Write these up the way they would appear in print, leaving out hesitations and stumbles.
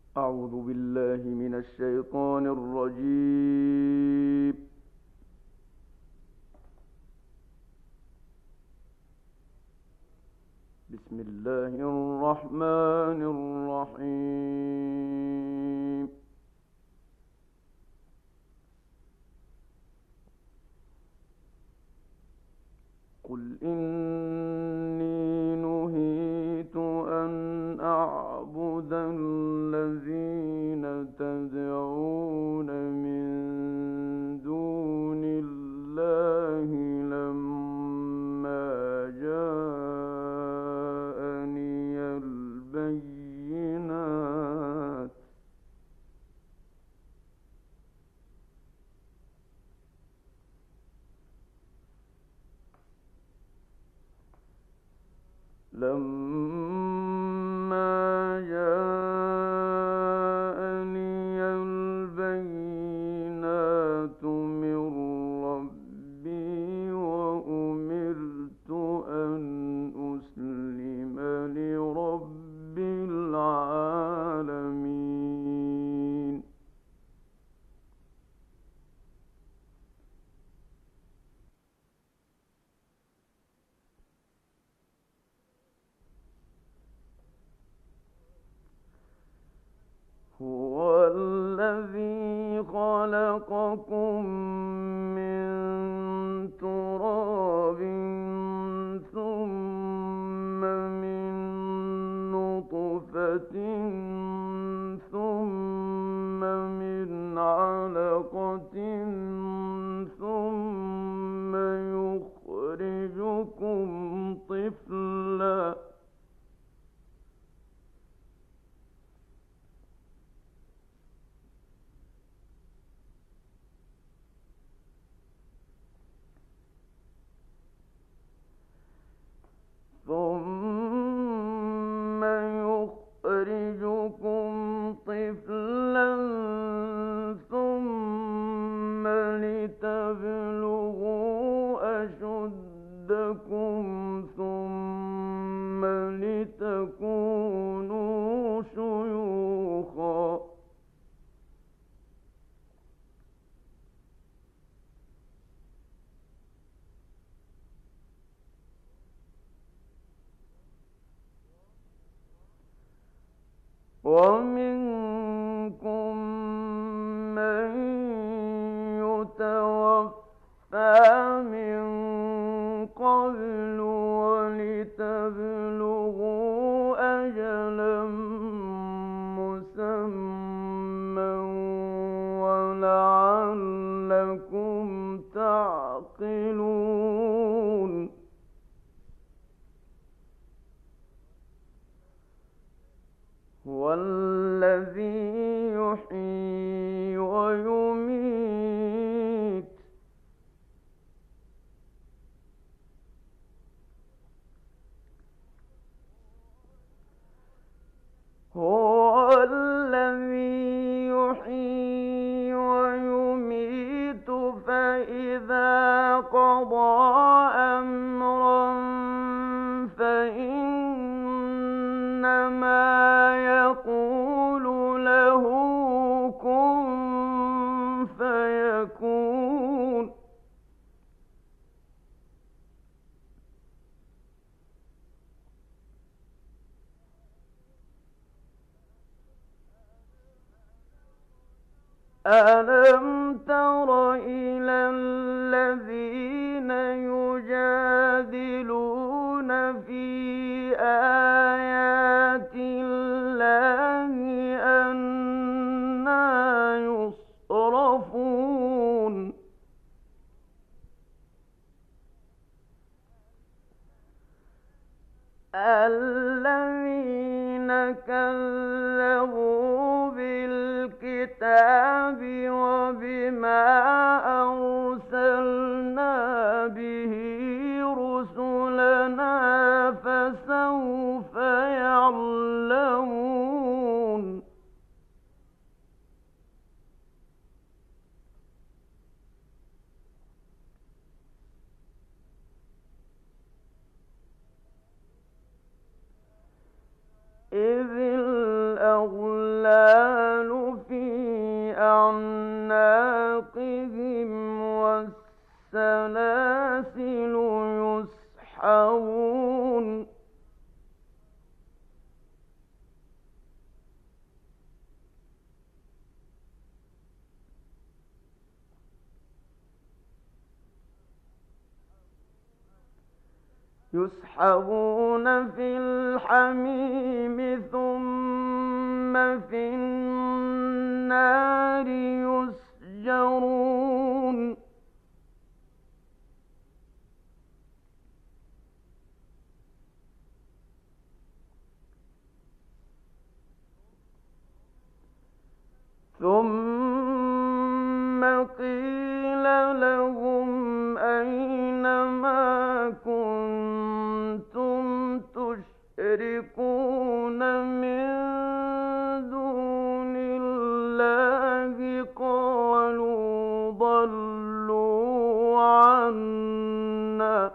أعوذ بالله من الشيطان الرجيم. بسم الله الرحمن الرحيم. قل إني نهيت أن أعبد الذين تدعون من دون الله لما جاءني البينات من ربي وأمرت أن أسلم لرب العالمين. هو الذي خلقكم من تراب ثم من نطفة ثم من علقة ثم يخرجكم طفلا ثم يخرجكم طفلا ثم لتبلغوا أشدكم ثم لتكونوا شيوخا ومنكم من يتوفى من قبل ولتبلغوا أجلا مسمى ولعلكم تعقلون. هو الذي يحيي ويميت فإذا قضى أمرا فإنما يقول له كن فيكون. ألم تر إلى الذين يجادلون في آيات الله أنى يصرفون. الذين كذبوا بالكتاب وبما أرسلنا به رسلنا فسوف يعلمون. إذ الأغلال السلاسل يسحبون في الحميم ثم في النار يسجرون ثم قيل لهم أين ما كنتم تشركون من دون الله قالوا ضلوا عنا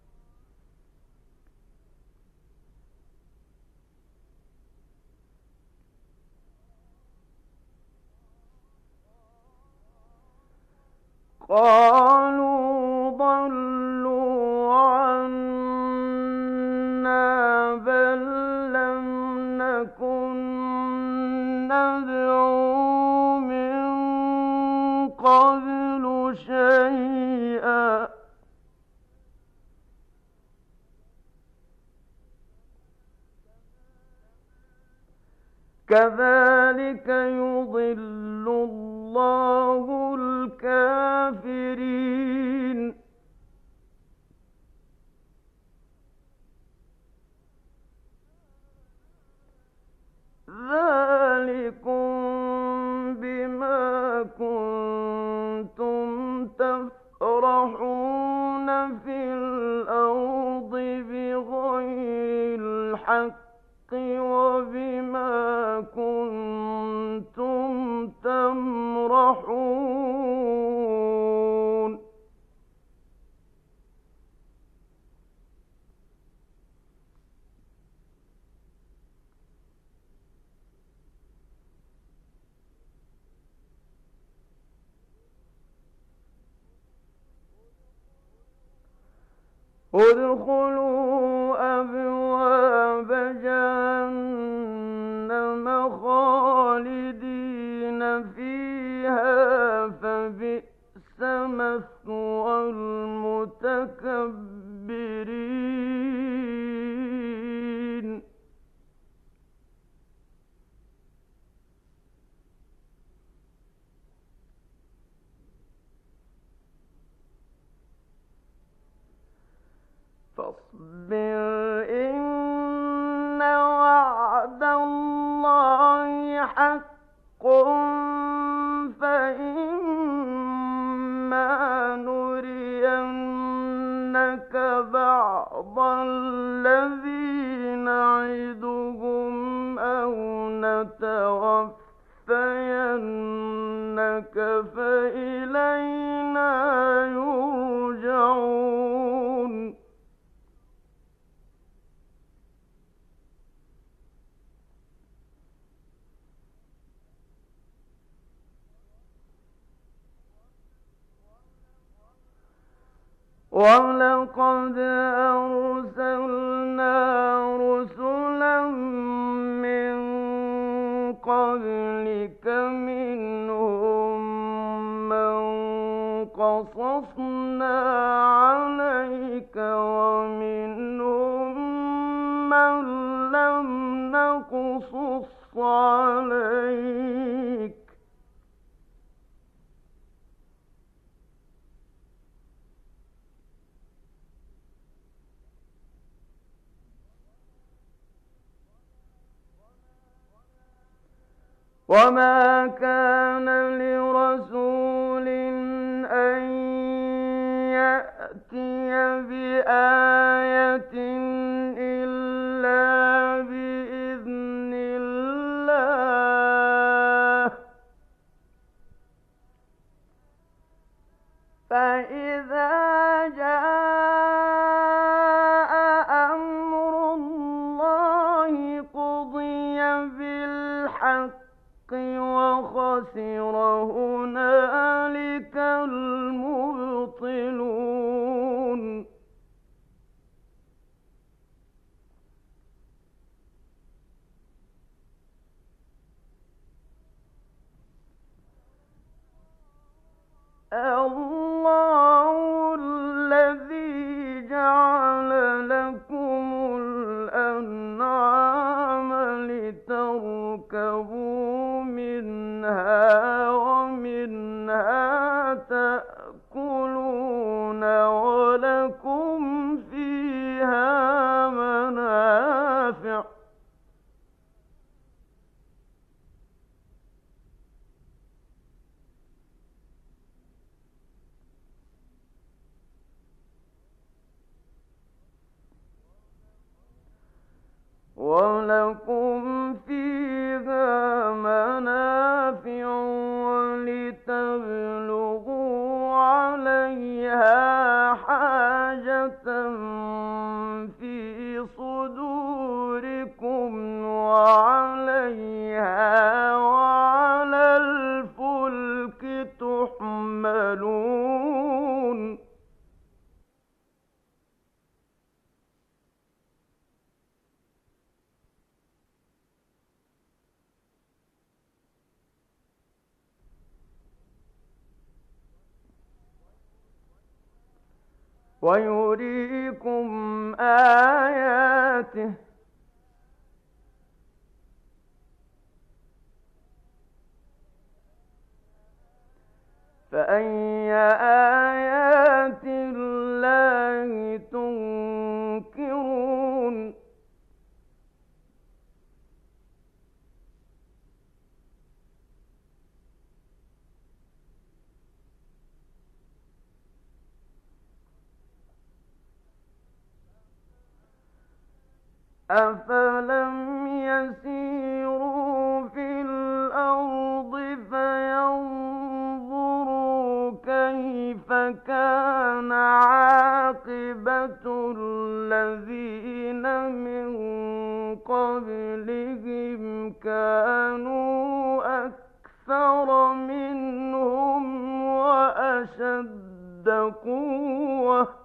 بل لم نكن ندعو من قبل شيئا كذلك يضل الله الكافرين ذلكم بما كنتم تفرحون في الأرض بغير الحق وبما كنتم تمرحون ادخلوا أبواب جهنم خالدين فيها فبئس مثوى المتكبرين فاصبر إن وعد الله حق فإما نرينك بعض الذي نعدهم أو نتوفينك فإلينا يرجعون ولقد أرسلنا رسلا من قبلك منهم من قصصنا عليك ومنهم من لم نقصص عليك وما كان لرسول أن يأتي بآية إلا بإذن الله فإذا جاء أمر الله قضي بالحق وخسر هنالك المبطلون لكم فيها منافع ولتبلغوا عليها حاجة في صدوركم وعليها وعلى الفلك تحملون ويريكم آياته فأي آيات الله تنكرون أفلم يسيروا في الأرض فينظروا كيف كان عاقبة الذين من قبلهم كانوا أكثر منهم وأشد قوة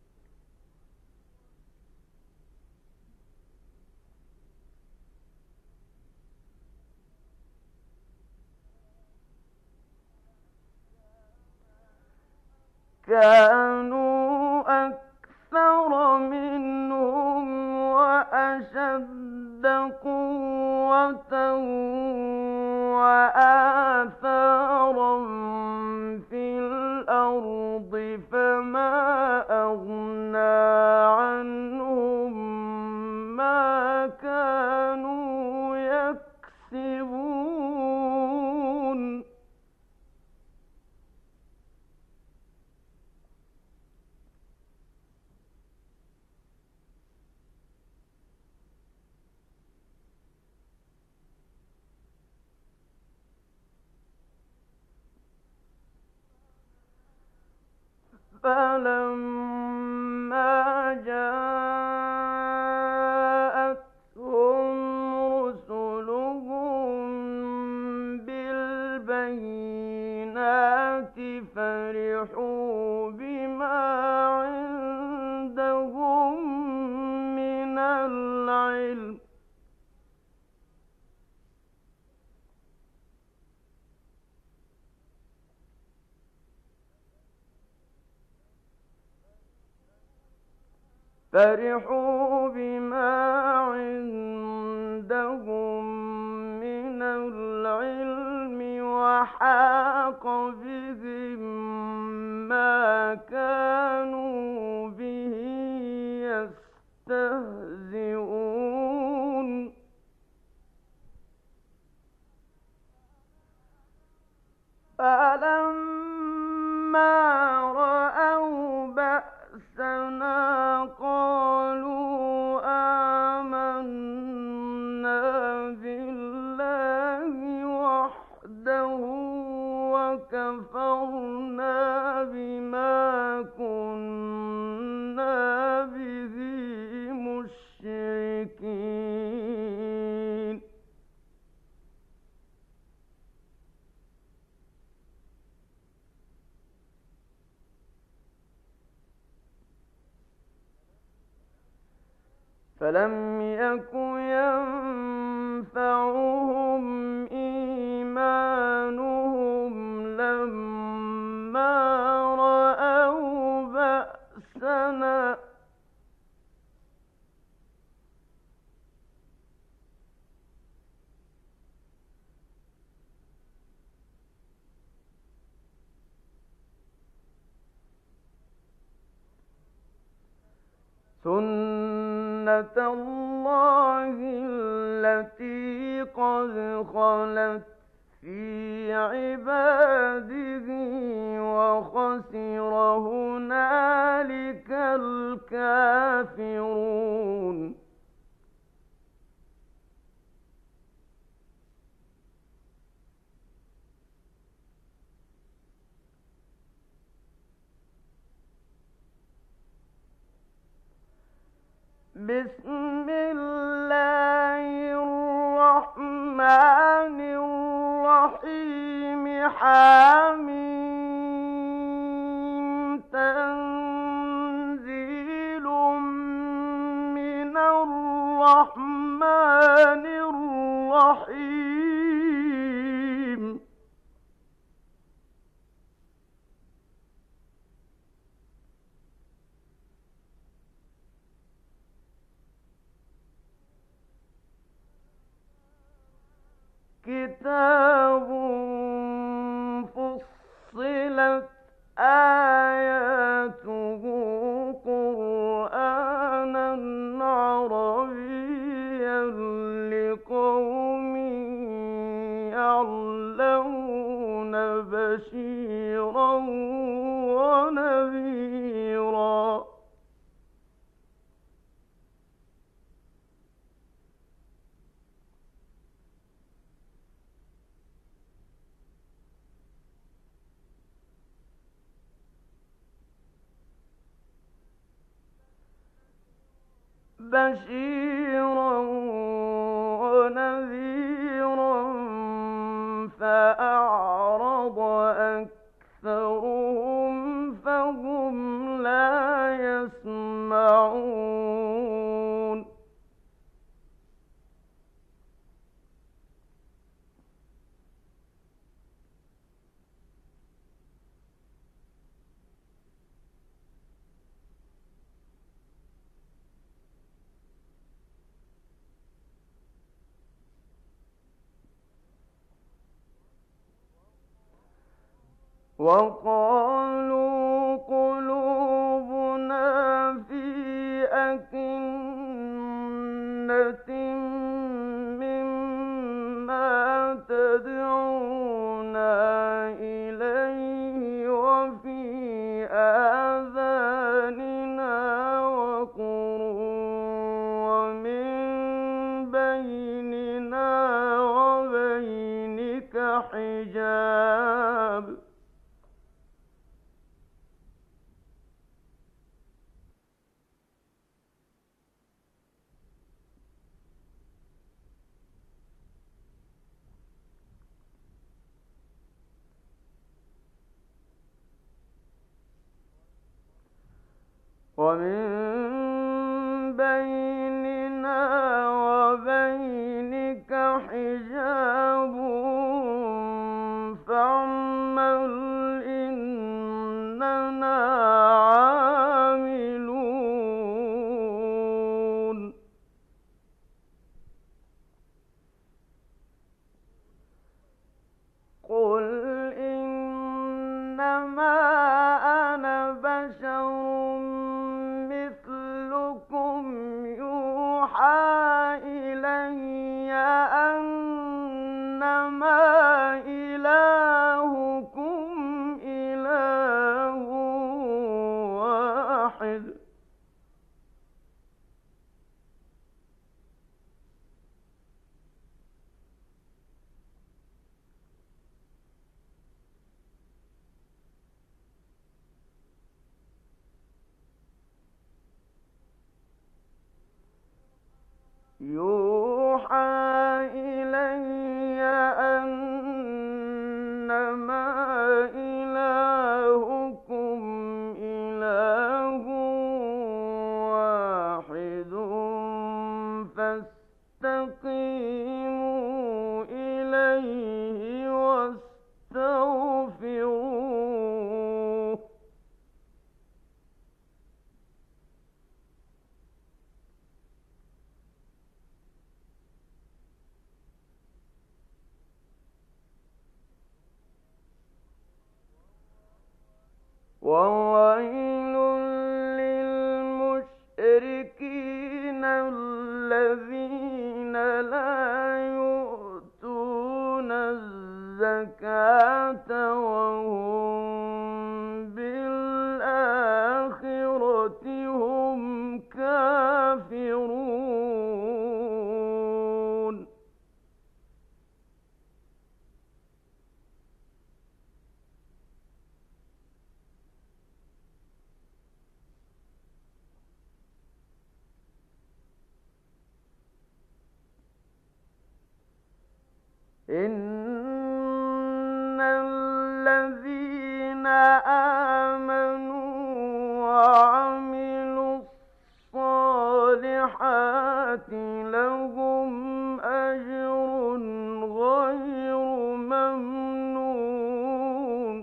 كانوا أكثر منهم وأشد قوة وآثارا في الأرض فما أغنى عنهم ما كانوا يكسبون فلما جاءتهم رسلهم بالبينات فرحوا بما عندهم من العلم فرحوا بما عندهم من العلم وحاق بهم ما كانوا به يستهزئون فلما رأوا بأسنا قالوا آمنا بالله وحده وكفرنا بما كنا به مشركين فلم يك ينفعهم إيمانهم لما رأوا بأسنا سنة الله التي قد خلت في عباده وخسر هنالك الكافرون بسم الله الرحمن الرحيم حميم تنزيل من الرحمن الرحيم كتاب فصلت آياته قرآنا عربيا لقوم يعلمون بشيرا ونذيرا بشيرا ونذيرا فأعرض أكثرهم فهم لا يسمعون وقالوا قلوبنا في أكنة مما تدعونا إليه وفي آذاننا وقر ومن بيننا وبينك حجاب ومن بيننا وبينك حجاب فاعمل إننا عاملون قل إنما أنا بشر مثلكم يوحى إلي أنما إلهكم إله واحد يوحى إلي أنما إلهكم إله واحد فاستقيموا إليه واستغفروه وويل للمشركين الذين لا يؤتون الزكاة وهم بالآخرة هم كافرون إن الذين آمنوا وعملوا الصالحات لهم أجر غير ممنون.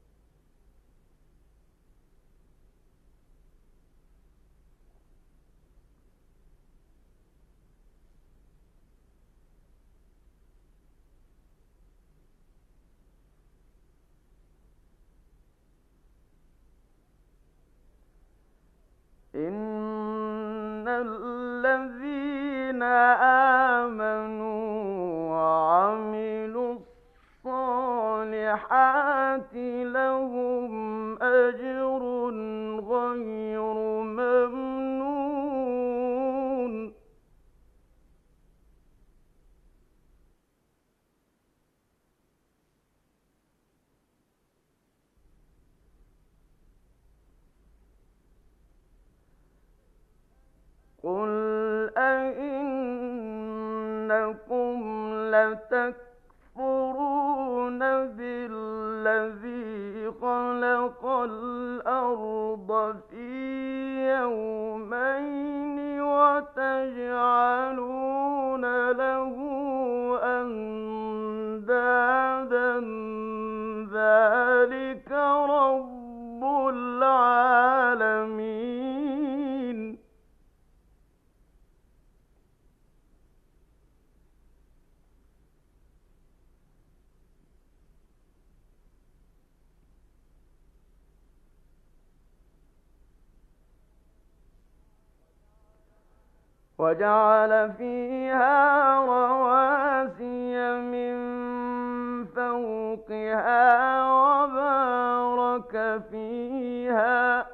إن الذين آمنوا وعملوا الصالحات لهم أجر غير ممنون. قل أئنكم لتكفرون بالذي خلق الأرض في يومين وتجعلون له أندادا ذلك رب العالمين. وجعل فيها رواسي من فوقها وبارك فيها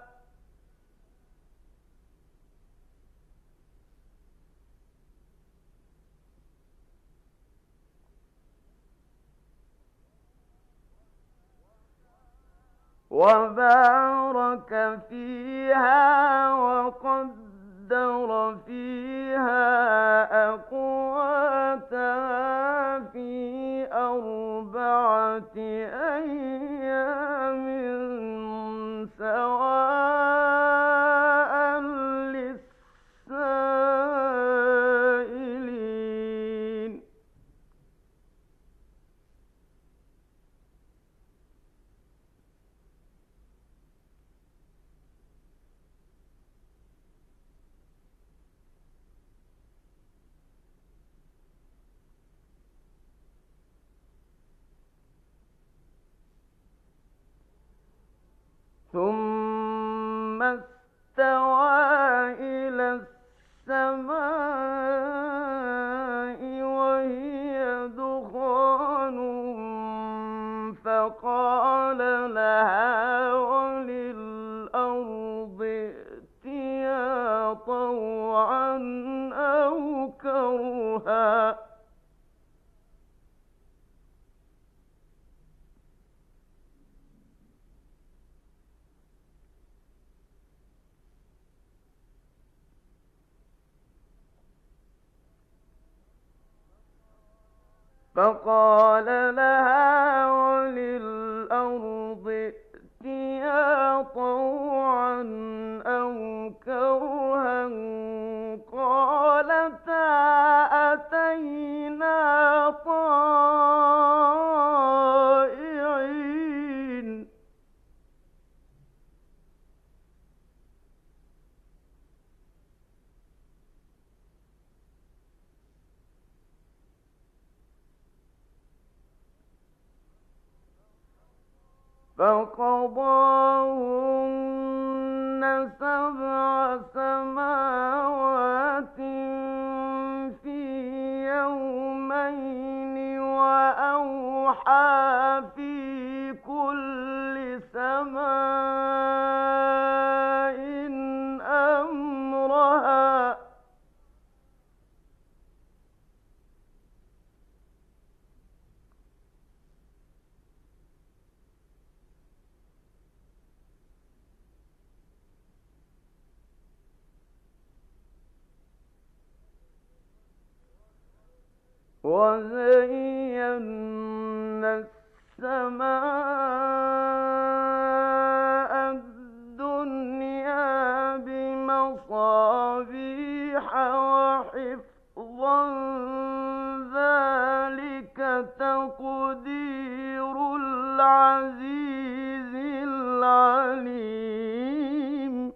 وقدر فيها أقواتها في 4 أيام سواء للسائلين. ثم استوى إلى السماء وهي دخان فقال لها وللأرض ائتيا طوعا أو كرها فقال لها وللأرض ائتيا طوعا أو كرها قالتا أتينا طائعين. فقضاهن 7 سماوات في يومين وأوحى في كل سماء أمرها وزينا السماء الدنيا بمصابيح وحفظا ذلك تقدير العزيز العليم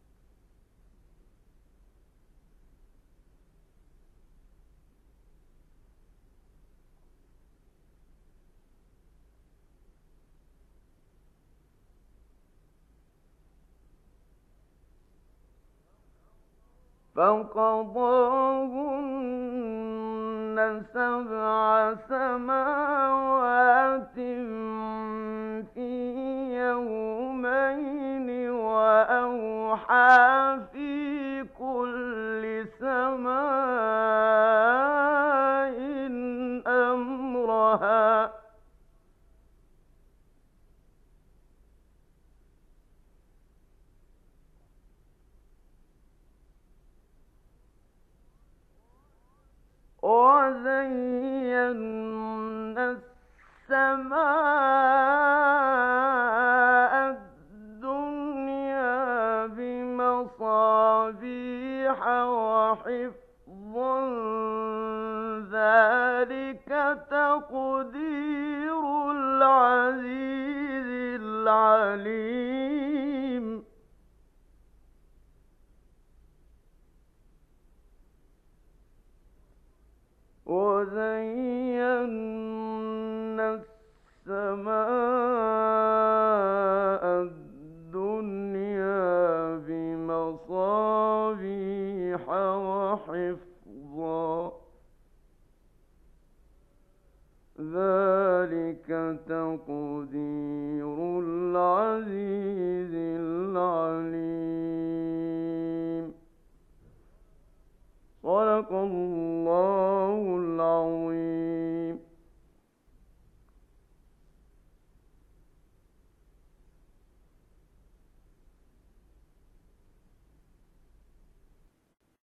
فقضاهن سبع سماوات في يومين وأوحى في كل سماء أمرها وزينا السماء الدنيا بمصابيح وحفظا ذلك تقدير العزيز العليم